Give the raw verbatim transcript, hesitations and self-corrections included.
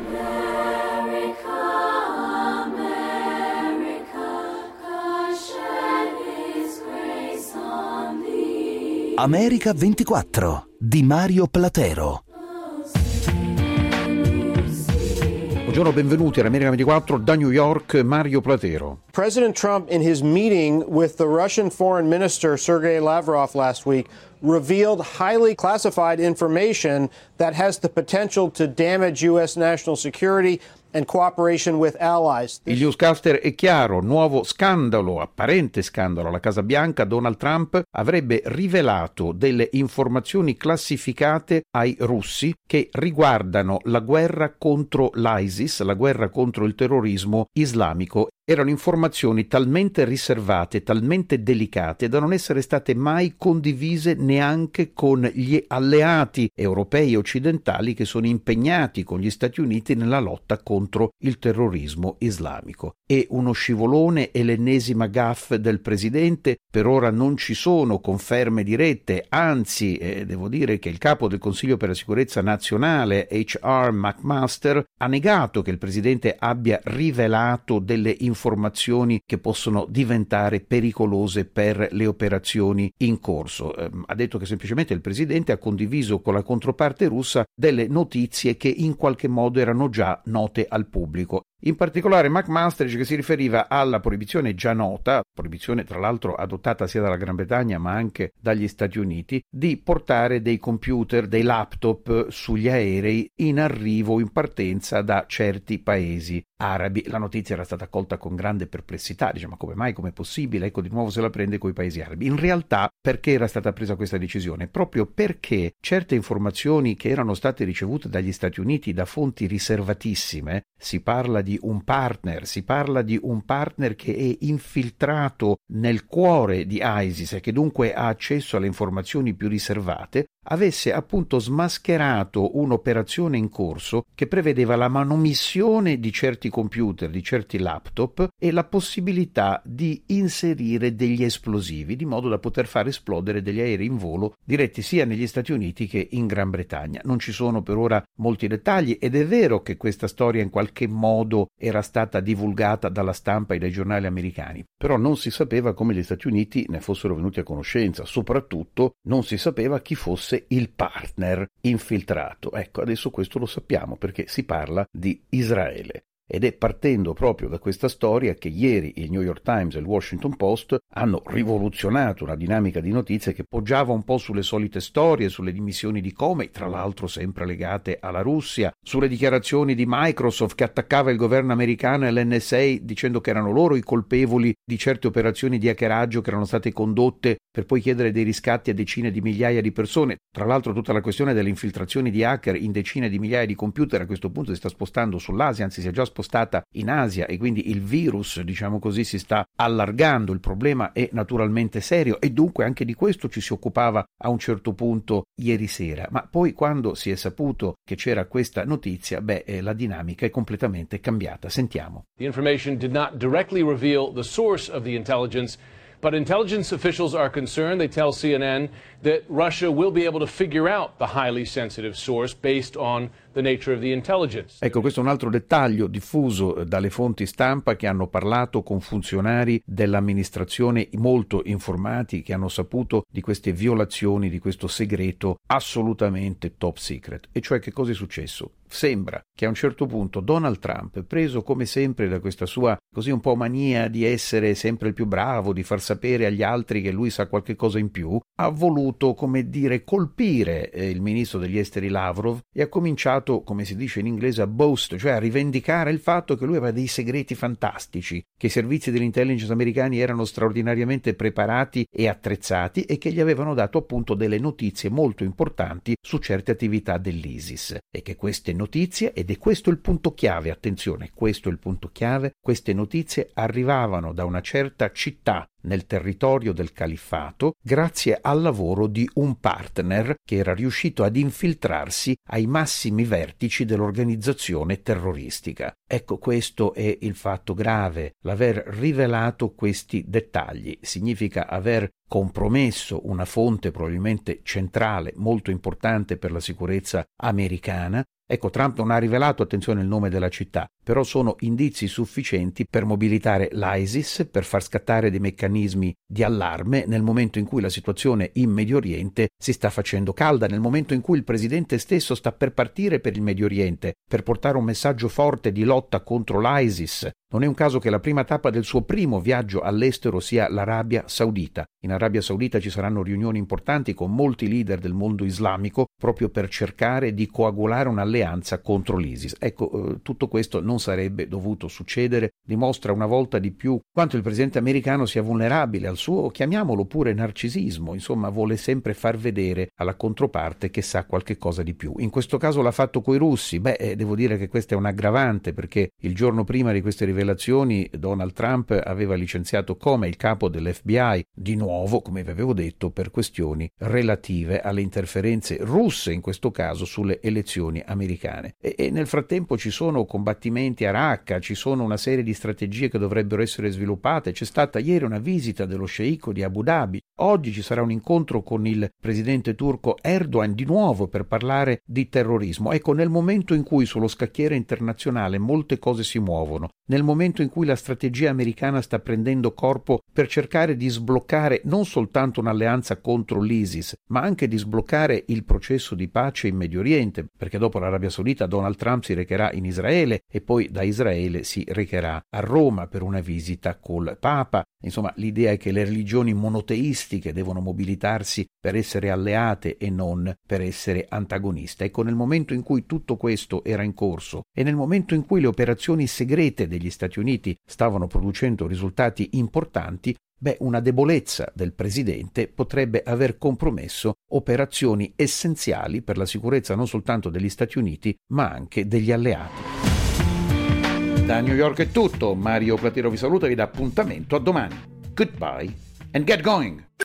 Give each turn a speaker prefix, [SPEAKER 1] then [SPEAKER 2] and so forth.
[SPEAKER 1] America ventiquattro di Mario Platero.
[SPEAKER 2] Buongiorno, benvenuti all'America ventiquattro da New York, Mario Platero.
[SPEAKER 3] President Trump, in his meeting with the Russian Foreign Minister Sergei Lavrov last week, revealed highly classified information that has the potential to damage U S national security and cooperation with allies.
[SPEAKER 2] Il newscaster è chiaro, nuovo scandalo, apparente scandalo alla Casa Bianca. Donald Trump avrebbe rivelato delle informazioni classificate ai russi che riguardano la guerra contro l'ISIS, la guerra contro il terrorismo islamico. Erano informazioni talmente riservate, talmente delicate da non essere state mai condivise neanche con gli alleati europei e occidentali che sono impegnati con gli Stati Uniti nella lotta contro il terrorismo islamico. E uno scivolone e l'ennesima gaffe del presidente. Per ora non ci sono conferme dirette, anzi eh, devo dire che il capo del Consiglio per la Sicurezza Nazionale, H R McMaster, ha negato che il presidente abbia rivelato delle informazioni che possono diventare pericolose per le operazioni in corso. Eh, ha detto che semplicemente il presidente ha condiviso con la controparte russa delle notizie che in qualche modo erano già note al pubblico. In particolare McMaster dice che si riferiva alla proibizione già nota, proibizione tra l'altro adottata sia dalla Gran Bretagna ma anche dagli Stati Uniti, di portare dei computer, dei laptop sugli aerei in arrivo o in partenza da certi paesi arabi. La notizia era stata accolta con grande perplessità, dice ma come mai, com'è possibile? Ecco, di nuovo se la prende coi paesi arabi. In realtà perché era stata presa questa decisione? Proprio perché certe informazioni che erano state ricevute dagli Stati Uniti da fonti riservatissime, si parla di un partner, si parla di un partner che è infiltrato nel cuore di ISIS e che dunque ha accesso alle informazioni più riservate, avesse appunto smascherato un'operazione in corso che prevedeva la manomissione di certi computer, di certi laptop e la possibilità di inserire degli esplosivi di modo da poter far esplodere degli aerei in volo diretti sia negli Stati Uniti che in Gran Bretagna. Non ci sono per ora molti dettagli ed è vero che questa storia in qualche modo era stata divulgata dalla stampa e dai giornali americani, però non si sapeva come gli Stati Uniti ne fossero venuti a conoscenza, soprattutto non si sapeva chi fosse il partner infiltrato. Ecco, adesso questo lo sappiamo perché si parla di Israele. Ed è partendo proprio da questa storia che ieri il New York Times e il Washington Post hanno rivoluzionato una dinamica di notizie che poggiava un po' sulle solite storie, sulle dimissioni di Comey, tra l'altro sempre legate alla Russia, sulle dichiarazioni di Microsoft che attaccava il governo americano e l'N S A dicendo che erano loro i colpevoli di certe operazioni di hackeraggio che erano state condotte per poi chiedere dei riscatti a decine di migliaia di persone. Tra l'altro tutta la questione delle infiltrazioni di hacker in decine di migliaia di computer a questo punto si sta spostando sull'Asia, anzi si è già spostata in Asia e quindi il virus, diciamo così, si sta allargando. Il problema è naturalmente serio e dunque anche di questo ci si occupava a un certo punto ieri sera, ma poi quando si è saputo che c'era questa notizia, beh, eh, la dinamica è completamente cambiata. Sentiamo.
[SPEAKER 4] The information did not directly reveal the source of the intelligence, but intelligence officials are concerned. They tell C N N that Russia will be able to figure out the highly sensitive source based on the nature of the intelligence.
[SPEAKER 2] Ecco, questo è un altro dettaglio diffuso dalle fonti stampa che hanno parlato con funzionari dell'amministrazione molto informati che hanno saputo di queste violazioni, di questo segreto assolutamente top secret. E cioè che cosa è successo? Sembra che a un certo punto Donald Trump, preso come sempre da questa sua così un po' mania di essere sempre il più bravo, di far sapere agli altri che lui sa qualche cosa in più, ha voluto, come dire, colpire eh, il ministro degli esteri Lavrov e ha cominciato, come si dice in inglese, a boast, cioè a rivendicare il fatto che lui aveva dei segreti fantastici, che i servizi dell'intelligence americani erano straordinariamente preparati e attrezzati e che gli avevano dato appunto delle notizie molto importanti su certe attività dell'ISIS e che queste notizie, ed è questo il punto chiave, attenzione, questo è il punto chiave, queste notizie arrivavano da una certa città nel territorio del califfato grazie al lavoro di un partner che era riuscito ad infiltrarsi ai massimi vertici dell'organizzazione terroristica. Ecco, questo è il fatto grave. L'aver rivelato questi dettagli significa aver compromesso una fonte probabilmente centrale, molto importante per la sicurezza americana, Ecco, Trump non ha rivelato, attenzione, il nome della città, però sono indizi sufficienti per mobilitare l'ISIS, per far scattare dei meccanismi di allarme nel momento in cui la situazione in Medio Oriente si sta facendo calda, nel momento in cui il presidente stesso sta per partire per il Medio Oriente, per portare un messaggio forte di lotta contro l'ISIS. Non è un caso che la prima tappa del suo primo viaggio all'estero sia l'Arabia Saudita. In Arabia Saudita ci saranno riunioni importanti con molti leader del mondo islamico proprio per cercare di coagulare un'alleanza contro l'ISIS. Ecco, eh, tutto questo non sarebbe dovuto succedere, dimostra una volta di più quanto il presidente americano sia vulnerabile al suo, chiamiamolo pure, narcisismo, insomma vuole sempre far vedere alla controparte che sa qualche cosa di più. In questo caso l'ha fatto coi russi, beh, eh, devo dire che questa è un aggravante perché il giorno prima di queste rivelazioni Donald Trump aveva licenziato Comey, il capo dell'F B I, di nuovo, come vi avevo detto, per questioni relative alle interferenze russe, in questo caso sulle elezioni americane. E, e nel frattempo ci sono combattimenti a Raqqa, ci sono una serie di strategie che dovrebbero essere sviluppate. C'è stata ieri una visita dello sceicco di Abu Dhabi, oggi ci sarà un incontro con il presidente turco Erdogan di nuovo per parlare di terrorismo. Ecco, nel momento in cui sullo scacchiere internazionale molte cose si muovono, nel momento in cui la strategia americana sta prendendo corpo per cercare di sbloccare non soltanto un'alleanza contro l'ISIS, ma anche di sbloccare il processo di pace in Medio Oriente, perché dopo l'Arabia Saudita Donald Trump si recherà in Israele e poi da Israele si recherà a Roma per una visita col Papa. Insomma, l'idea è che le religioni monoteistiche devono mobilitarsi per essere alleate e non per essere antagoniste. Ecco, nel momento in cui tutto questo era in corso e nel momento in cui le operazioni segrete degli Stati Uniti stavano producendo risultati importanti, beh, una debolezza del presidente potrebbe aver compromesso operazioni essenziali per la sicurezza non soltanto degli Stati Uniti, ma anche degli alleati. Da New York è tutto, Mario Platero vi saluta e vi dà appuntamento a domani. Goodbye and get going!